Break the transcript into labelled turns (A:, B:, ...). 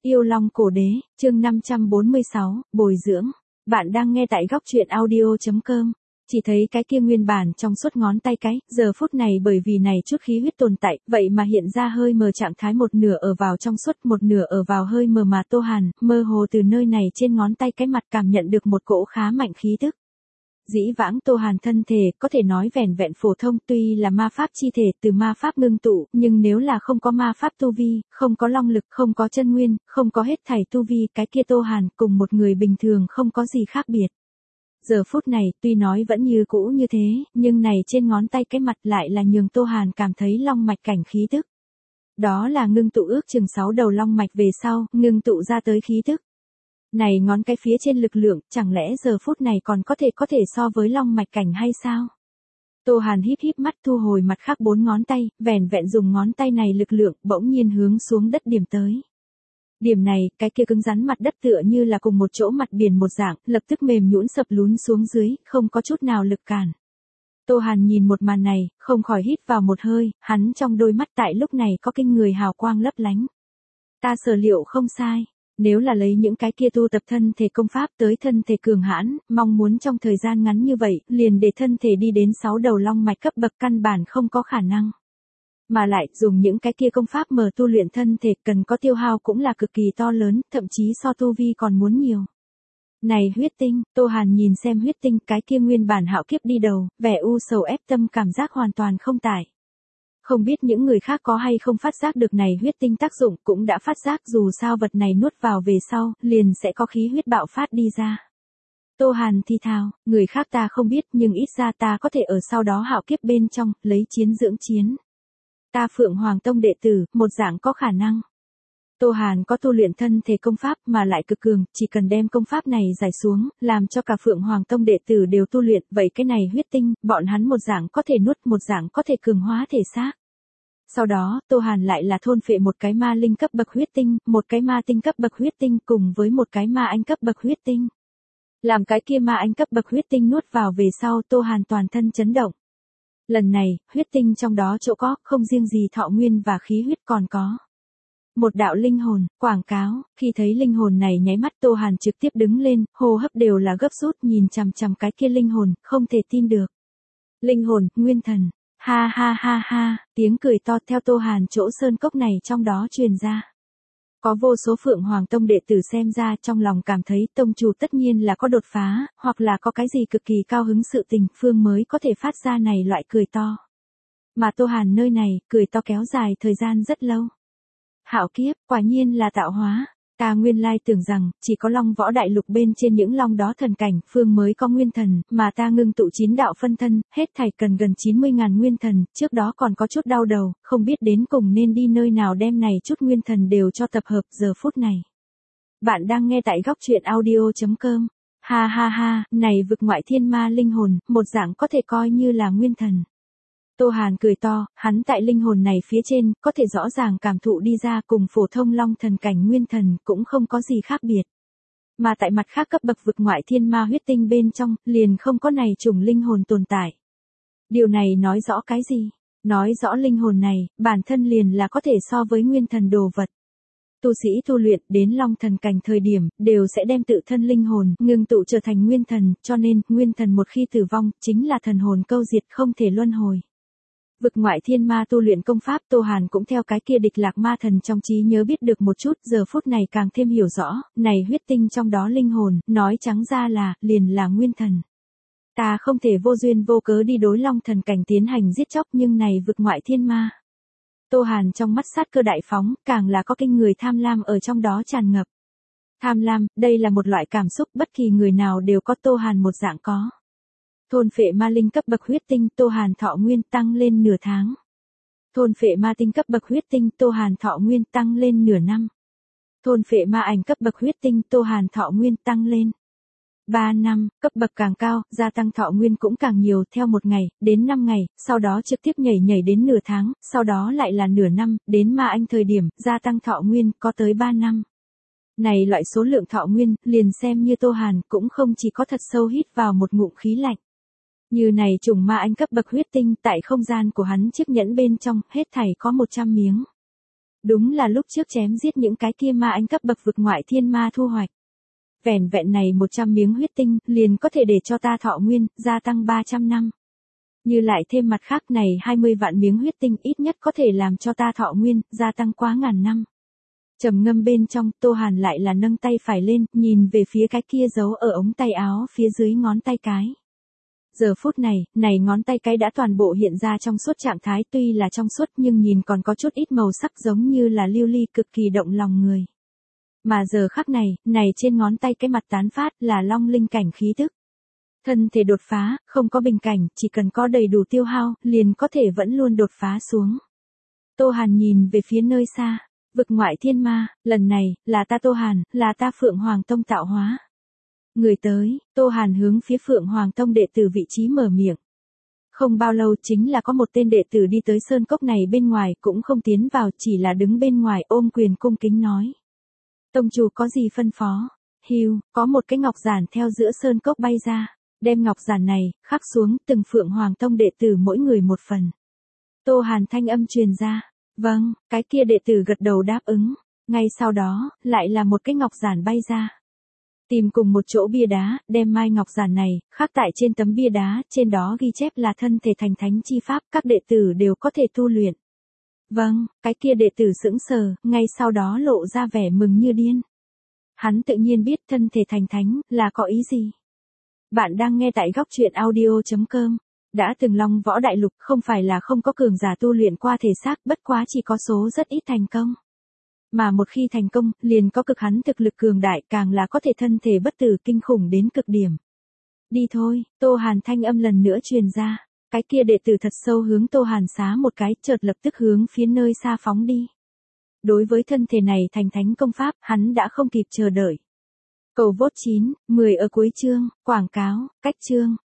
A: Yêu Long Cổ Đế, chương 546, Bồi dưỡng. Bạn đang nghe tại góc truyện audio.com. Chỉ thấy cái kia nguyên bản trong suốt ngón tay cái, giờ phút này bởi vì này chút khí huyết tồn tại, vậy mà hiện ra hơi mờ trạng thái, một nửa ở vào trong suốt, một nửa ở vào hơi mờ, mà Tô Hàn, mơ hồ từ nơi này trên ngón tay cái mặt cảm nhận được một cỗ khá mạnh khí tức. Dĩ vãng Tô Hàn thân thể có thể nói vẻn vẹn phổ thông, tuy là ma pháp chi thể từ ma pháp ngưng tụ, nhưng nếu là không có ma pháp tu vi, không có long lực, không có chân nguyên, không có hết thảy tu vi, cái kia Tô Hàn cùng một người bình thường không có gì khác biệt. Giờ phút này, tuy nói vẫn như cũ như thế, nhưng này trên ngón tay cái mặt lại là nhường Tô Hàn cảm thấy long mạch cảnh khí tức. Đó là ngưng tụ ước chừng 6 đầu long mạch về sau, ngưng tụ ra tới khí tức. Này ngón cái phía trên lực lượng, chẳng lẽ giờ phút này còn có thể so với long mạch cảnh hay sao? Tô Hàn híp híp mắt thu hồi mặt khác 4 ngón tay, vẻn vẹn dùng ngón tay này lực lượng bỗng nhiên hướng xuống đất điểm tới. Điểm này, cái kia cứng rắn mặt đất tựa như là cùng một chỗ mặt biển một dạng, lập tức mềm nhũn sập lún xuống dưới, không có chút nào lực cản. Tô Hàn nhìn một màn này, không khỏi hít vào một hơi, hắn trong đôi mắt tại lúc này có kinh người hào quang lấp lánh. Ta sở liệu không sai. Nếu là lấy những cái kia tu tập thân thể công pháp tới thân thể cường hãn, mong muốn trong thời gian ngắn như vậy, liền để thân thể đi đến 6 đầu long mạch cấp bậc căn bản không có khả năng. Mà lại, dùng những cái kia công pháp mở tu luyện thân thể cần có tiêu hao cũng là cực kỳ to lớn, thậm chí so tu vi còn muốn nhiều. Này huyết tinh, Tô Hàn nhìn xem huyết tinh, cái kia nguyên bản hạo kiếp đi đầu, vẻ u sầu ép tâm cảm giác hoàn toàn không tải. Không biết những người khác có hay không phát giác được này huyết tinh tác dụng, cũng đã phát giác, dù sao vật này nuốt vào về sau, liền sẽ có khí huyết bạo phát đi ra. Tô Hàn thi thào, người khác ta không biết, nhưng ít ra ta có thể ở sau đó hạo kiếp bên trong, lấy chiến dưỡng chiến. Ta Phượng Hoàng Tông đệ tử, một dạng có khả năng. Tô Hàn có tu luyện thân thể công pháp mà lại cực cường, chỉ cần đem công pháp này giải xuống, làm cho cả Phượng Hoàng Tông đệ tử đều tu luyện, vậy cái này huyết tinh, bọn hắn một dạng có thể nuốt, một dạng có thể cường hóa thể xác. Sau đó, Tô Hàn lại là thôn phệ một cái ma linh cấp bậc huyết tinh, một cái ma tinh cấp bậc huyết tinh cùng với một cái ma anh cấp bậc huyết tinh. Làm cái kia ma anh cấp bậc huyết tinh nuốt vào về sau, Tô Hàn toàn thân chấn động. Lần này, huyết tinh trong đó chỗ có, không riêng gì thọ nguyên và khí huyết còn có. Một đạo linh hồn, quảng cáo, khi thấy linh hồn này nháy mắt Tô Hàn trực tiếp đứng lên, hô hấp đều là gấp rút, nhìn chằm chằm cái kia linh hồn, không thể tin được. Linh hồn, nguyên thần, ha ha ha ha, tiếng cười to theo Tô Hàn chỗ sơn cốc này trong đó truyền ra. Có vô số Phượng Hoàng Tông đệ tử xem ra trong lòng cảm thấy tông chủ tất nhiên là có đột phá, hoặc là có cái gì cực kỳ cao hứng sự tình phương mới có thể phát ra này loại cười to. Mà Tô Hàn nơi này, cười to kéo dài thời gian rất lâu. Hạo kiếp, quả nhiên là tạo hóa. Ta nguyên lai tưởng rằng, chỉ có Long Võ Đại Lục bên trên những long đó thần cảnh, phương mới có nguyên thần, mà ta ngưng tụ 9 đạo phân thân, hết thảy cần gần 90.000 nguyên thần, trước đó còn có chút đau đầu, không biết đến cùng nên đi nơi nào đem này chút nguyên thần đều cho tập hợp giờ phút này. Bạn đang nghe tại góc truyện audio.com. Ha ha ha, này vực ngoại thiên ma linh hồn, một dạng có thể coi như là nguyên thần. Tô Hàn cười to, hắn tại linh hồn này phía trên, có thể rõ ràng cảm thụ đi ra cùng phổ thông long thần cảnh nguyên thần cũng không có gì khác biệt. Mà tại mặt khác cấp bậc vực ngoại thiên ma huyết tinh bên trong, liền không có này chủng linh hồn tồn tại. Điều này nói rõ cái gì? Nói rõ linh hồn này, bản thân liền là có thể so với nguyên thần đồ vật. Tu sĩ tu luyện đến long thần cảnh thời điểm, đều sẽ đem tự thân linh hồn, ngưng tụ trở thành nguyên thần, cho nên, nguyên thần một khi tử vong, chính là thần hồn câu diệt không thể luân hồi. Vực ngoại thiên ma tu luyện công pháp Tô Hàn cũng theo cái kia địch lạc ma thần trong trí nhớ biết được một chút, giờ phút này càng thêm hiểu rõ, này huyết tinh trong đó linh hồn, nói trắng ra là, liền là nguyên thần. Ta không thể vô duyên vô cớ đi đối long thần cảnh tiến hành giết chóc, nhưng này vực ngoại thiên ma. Tô Hàn trong mắt sát cơ đại phóng, càng là có kinh người tham lam ở trong đó tràn ngập. Tham lam, đây là một loại cảm xúc bất kỳ người nào đều có, Tô Hàn một dạng có. Thôn phệ ma linh cấp bậc huyết tinh, Tô Hàn thọ nguyên tăng lên nửa tháng. Thôn phệ ma tinh cấp bậc huyết tinh, Tô Hàn thọ nguyên tăng lên nửa năm. Thôn phệ ma ảnh cấp bậc huyết tinh, Tô Hàn thọ nguyên tăng lên 3 năm, cấp bậc càng cao, gia tăng thọ nguyên cũng càng nhiều, theo 1 ngày, đến 5 ngày, sau đó trực tiếp nhảy đến nửa tháng, sau đó lại là nửa năm, đến ma anh thời điểm, gia tăng thọ nguyên, có tới 3 năm. Này loại số lượng thọ nguyên, liền xem như Tô Hàn, cũng không chỉ có thật sâu hít vào một ngụm khí lạnh. Như này trùng ma anh cấp bậc huyết tinh, tại không gian của hắn chiếc nhẫn bên trong, hết thảy có 100 miếng. Đúng là lúc trước chém giết những cái kia ma anh cấp bậc vực ngoại thiên ma thu hoạch. Vẻn vẹn này 100 miếng huyết tinh, liền có thể để cho ta thọ nguyên, gia tăng 300 năm. Như lại thêm mặt khác này 20 vạn miếng huyết tinh ít nhất có thể làm cho ta thọ nguyên, gia tăng quá ngàn năm. Trầm ngâm bên trong, Tô Hàn lại là nâng tay phải lên, nhìn về phía cái kia giấu ở ống tay áo phía dưới ngón tay cái. Giờ phút này ngón tay cái đã toàn bộ hiện ra trong suốt trạng thái, tuy là trong suốt nhưng nhìn còn có chút ít màu sắc giống như là lưu ly, cực kỳ động lòng người. Mà giờ khắc này trên ngón tay cái mặt tán phát là long linh cảnh khí tức. Thân thể đột phá, không có bình cảnh, chỉ cần có đầy đủ tiêu hao, liền có thể vẫn luôn đột phá xuống. Tô Hàn nhìn về phía nơi xa, vực ngoại thiên ma, lần này, là ta Tô Hàn, là ta Phượng Hoàng Tông tạo hóa. Người tới, Tô Hàn hướng phía Phượng Hoàng Tông đệ tử vị trí mở miệng. Không bao lâu chính là có một tên đệ tử đi tới sơn cốc này bên ngoài, cũng không tiến vào, chỉ là đứng bên ngoài ôm quyền cung kính nói. Tông chủ có gì phân phó? Hưu, có một cái ngọc giản theo giữa sơn cốc bay ra, đem ngọc giản này, khắc xuống từng Phượng Hoàng Tông đệ tử mỗi người một phần. Tô Hàn thanh âm truyền ra, vâng, cái kia đệ tử gật đầu đáp ứng, ngay sau đó, lại là một cái ngọc giản bay ra. Tìm cùng một chỗ bia đá, đem mai ngọc giản này, khắc tại trên tấm bia đá, trên đó ghi chép là thân thể thành thánh chi pháp, các đệ tử đều có thể tu luyện. Vâng, cái kia đệ tử sững sờ, ngay sau đó lộ ra vẻ mừng như điên. Hắn tự nhiên biết thân thể thành thánh, là có ý gì. Bạn đang nghe tại góc truyện audio.com. Đã từng long võ đại lục, không phải là không có cường giả tu luyện qua thể xác, bất quá chỉ có số rất ít thành công. Mà một khi thành công, liền có cực hắn thực lực cường đại, càng là có thể thân thể bất tử kinh khủng đến cực điểm. Đi thôi, Tô Hàn thanh âm lần nữa truyền ra. Cái kia đệ tử thật sâu hướng Tô Hàn xá một cái, chợt lập tức hướng phía nơi xa phóng đi. Đối với thân thể này thành thánh công pháp, hắn đã không kịp chờ đợi. Cầu vote 9, 10 ở cuối chương, quảng cáo, cách chương.